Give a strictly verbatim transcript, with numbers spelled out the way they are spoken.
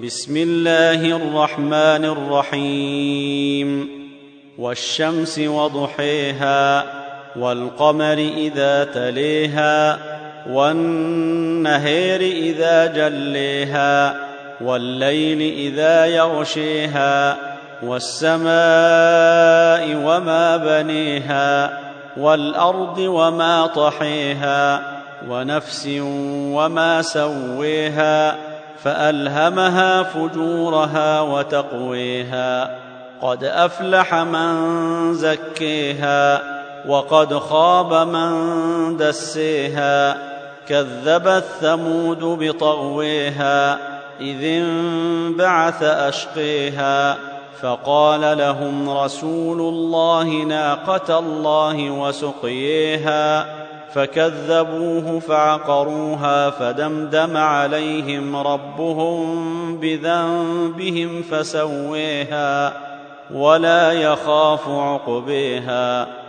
بسم الله الرحمن الرحيم. والشمس وضحيها والقمر إذا تليها والنهار إذا جليها والليل إذا يغشيها والسماء وما بنيها والأرض وما طحيها ونفس وما سويها فألهمها فجورها وتقويها قد أفلح من زكيها وقد خاب من دسيها كذبت ثمود بطغويها إذ انبعث أشقيها فقال لهم رسول الله ناقة الله وسقيها فكذبوه فعقروها فدمدم عليهم ربهم بذنبهم فسويها ولا يخاف عقبيها.